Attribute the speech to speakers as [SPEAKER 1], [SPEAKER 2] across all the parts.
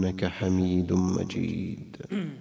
[SPEAKER 1] إنك حميد مجيد.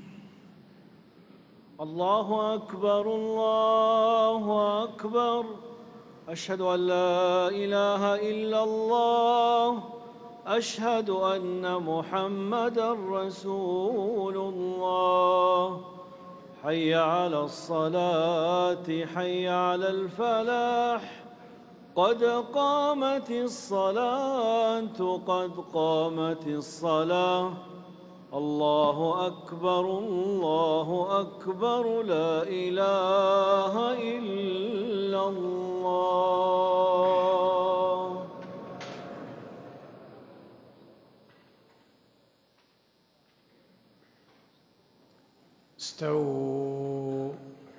[SPEAKER 2] الله أكبر الله أكبر، أشهد أن لا إله إلا الله، أشهد أن محمدًا رسول الله. حي على الصلاة حي على الفلاح، قد قامت الصلاة قد قامت الصلاة. الله أكبر الله أكبر، لا إله إلا الله.
[SPEAKER 3] استووا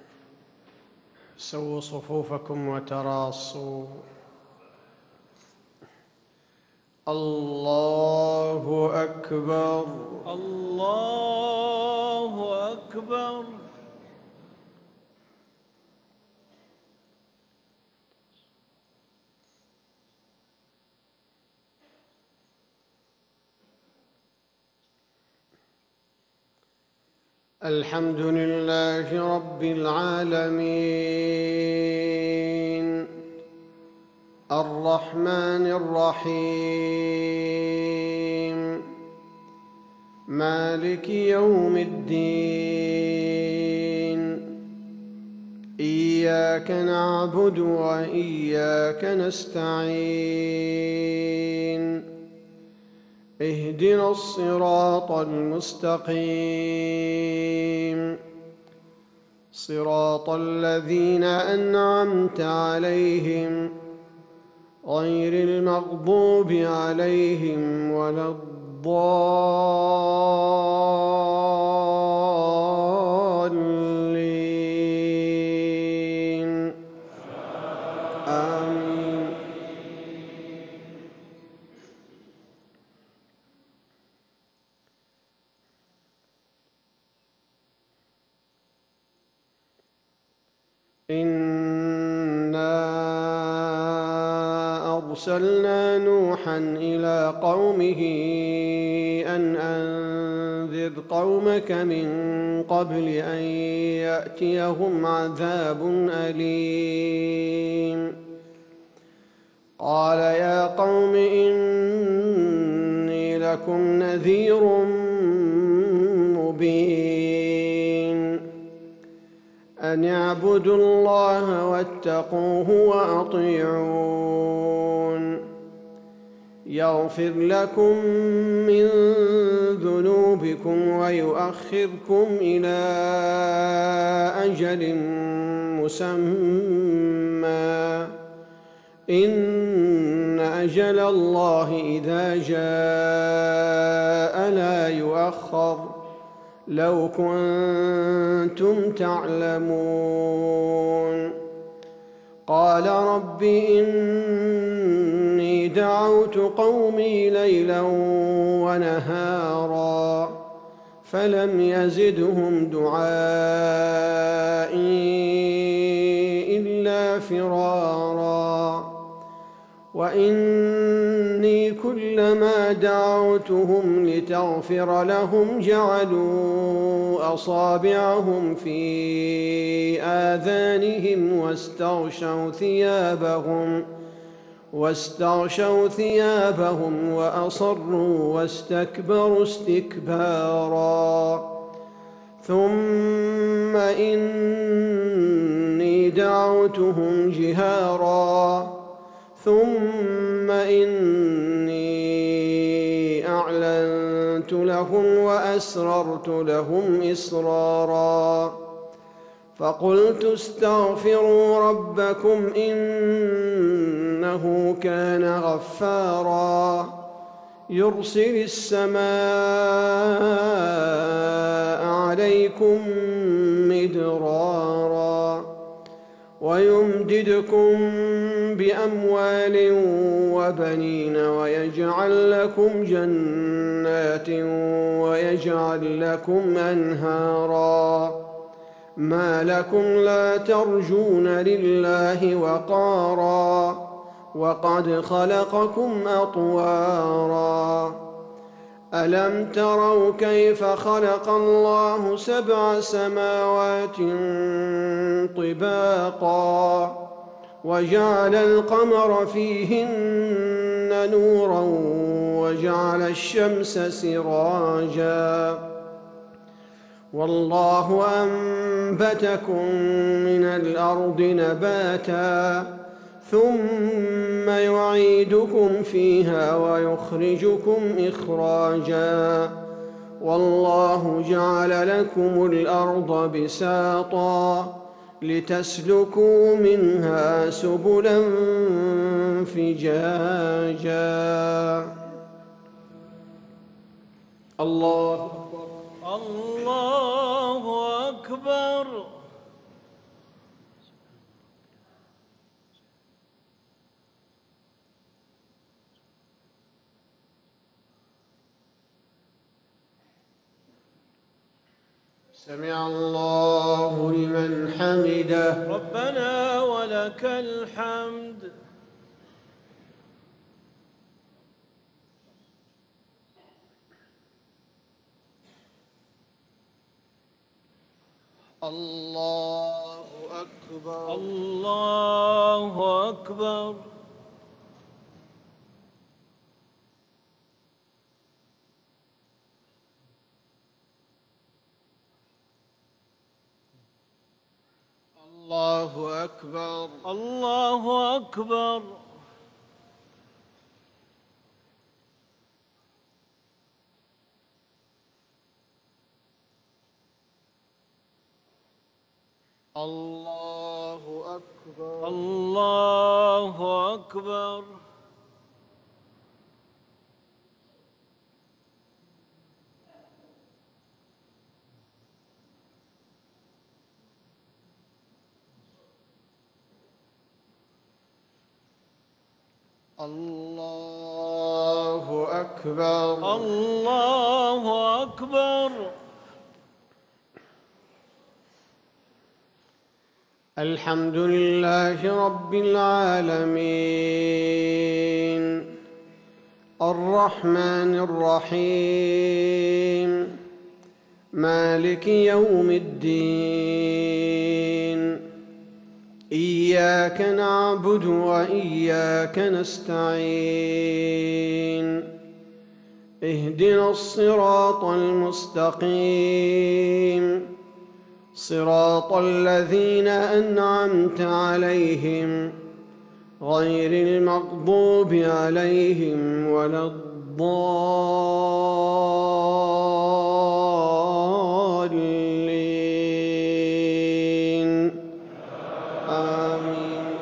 [SPEAKER 3] سووا صفوفكم وتراصوا. الله أكبر
[SPEAKER 2] الله أكبر.
[SPEAKER 3] الحمد لله رب العالمين، الرحمن الرحيم، مالك يوم الدين. إياك نعبد وإياك نستعين. اهدنا الصراط المستقيم، صراط الذين أنعمت عليهم غير المغضوب عليهم ولا الضالين. آمين. إنا أرسلنا نوحا إلى قومه أن أنذر قومك من قبل أن يأتيهم عذاب أليم. قال يا قوم إني لكم نذير مبين، أن اعبدوا الله واتقوه وأطيعون، يغفر لكم من ذنوبكم ويؤخركم إلى أجل مسمى، إن أجل الله إذا جاء لا يؤخر، لو كنتم تعلمون. قال رب إني دعوت قومي ليلا ونهارا فلم يزدهم دعائي إلا فرارا، وإني كلما دعوتهم لتغفر لهم جعلوا أصابعهم في آذانهم واستغشوا ثيابهم وأصروا واستكبروا استكبارا. ثم إني دعوتهم جهارا، ثم إني أعلنت لهم وأسررت لهم إسرارا. فقلت استغفروا ربكم إنه كان غفارا، يرسل السماء عليكم مدرارا ويمددكم بأموال وبنين ويجعل لكم جنات ويجعل لكم أنهارا. ما لكم لا ترجون لله وقارا وقد خلقكم أطوارا. ألم تروا كيف خلق الله 7 سماوات طباقا وجعل القمر فيهن نورا وجعل الشمس سراجا والله أنبتكم من الأرض نباتا ثم يعيدكم فيها ويخرجكم إخراجا والله جعل لكم الأرض بساطا لتسلكوا منها سبلا فجاجا. الله
[SPEAKER 2] أكبر.
[SPEAKER 3] سمع الله لمن حمده.
[SPEAKER 2] ربنا ولك الحمد.
[SPEAKER 3] الله أكبر.
[SPEAKER 2] الله أكبر.
[SPEAKER 3] الله أكبر.
[SPEAKER 2] الله أكبر.
[SPEAKER 3] الله أكبر.
[SPEAKER 2] الله أكبر.
[SPEAKER 3] الله أكبر.
[SPEAKER 2] الله أكبر.
[SPEAKER 3] الحمد لله رب العالمين الرحمن الرحيم مالك يوم الدين إياك نعبد وإياك نستعين اهدنا الصراط المستقيم صراط الذين أنعمت عليهم غير المغضوب عليهم ولا الضالين آمين.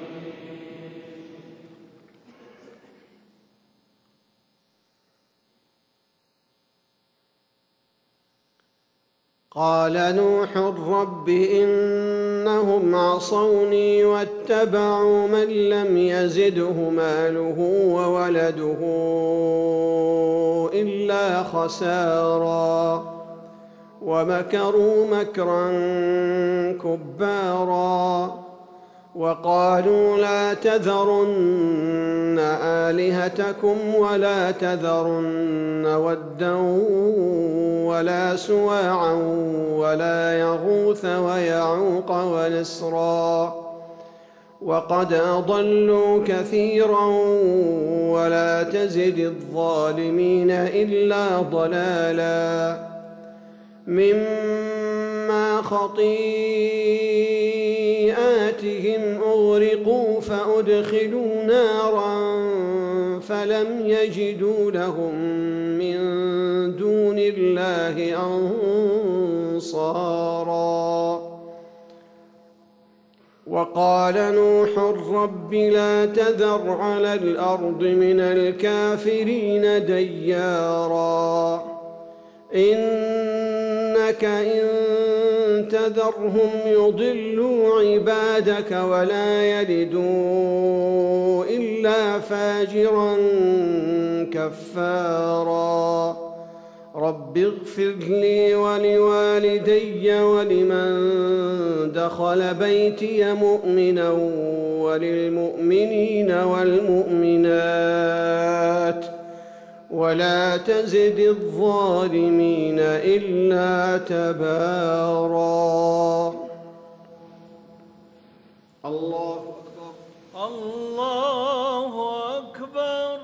[SPEAKER 3] قال نوح رب إنهم عصوني واتبعوا من لم يزده ماله وولده إلا خسارا ومكروا مكرا كبارا وقالوا لا تذرن آلهتكم ولا تذرن ودا ولا سواعا ولا يغوث ويعوق ونسرا وقد أضلوا كثيرا ولا تزد الظالمين إلا ضلالا مما خطيئاتهم أغرقوا فأدخلوا نارا فلم يجدوا لهم من دون الله أنصارا وقال نوح رب لا تذر على الأرض من الكافرين ديارا إنك إن تذرهم يضلوا عبادك ولا يلدوا إلا فاجرا كفارا رب اغفر لي ولوالدي ولمن دخل بيتي مؤمنا وللمؤمنين والمؤمنات ولا تزد الظالمين إلا تبارا. الله أكبر.
[SPEAKER 2] الله أكبر.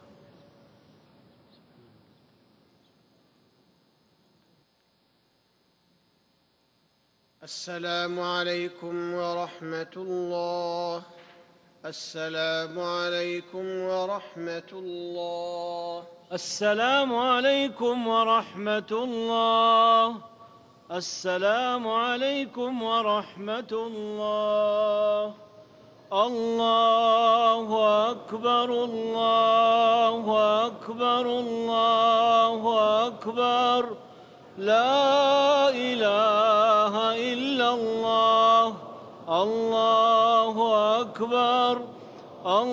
[SPEAKER 3] السلام عليكم ورحمة الله. السلام عليكم ورحمة الله.
[SPEAKER 2] السلام عليكم ورحمة الله. السلام عليكم ورحمة الله. الله أكبر. الله أكبر. الله أكبر. لا إله إلا الله. الله أكبر.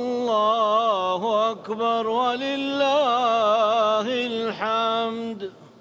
[SPEAKER 2] الله أكبر ولله الحمد.